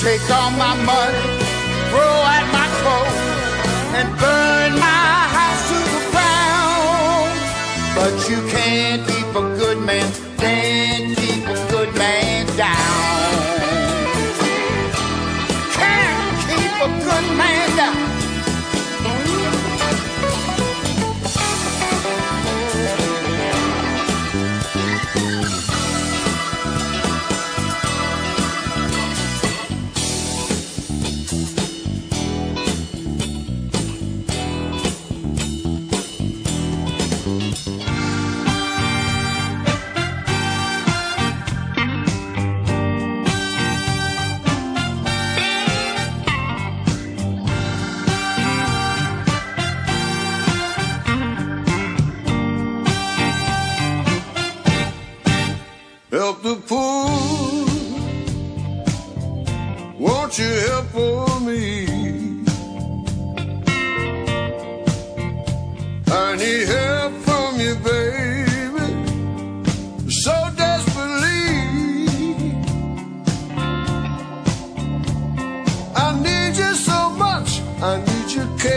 Take all my money, throw out my clothes, and burn my house to the ground. But you can't keep a good man, can't keep a good man down. Can't keep a good man down. Help the poor, won't you help for me? I need help from you, baby, so desperately. I need you so much, I need your care.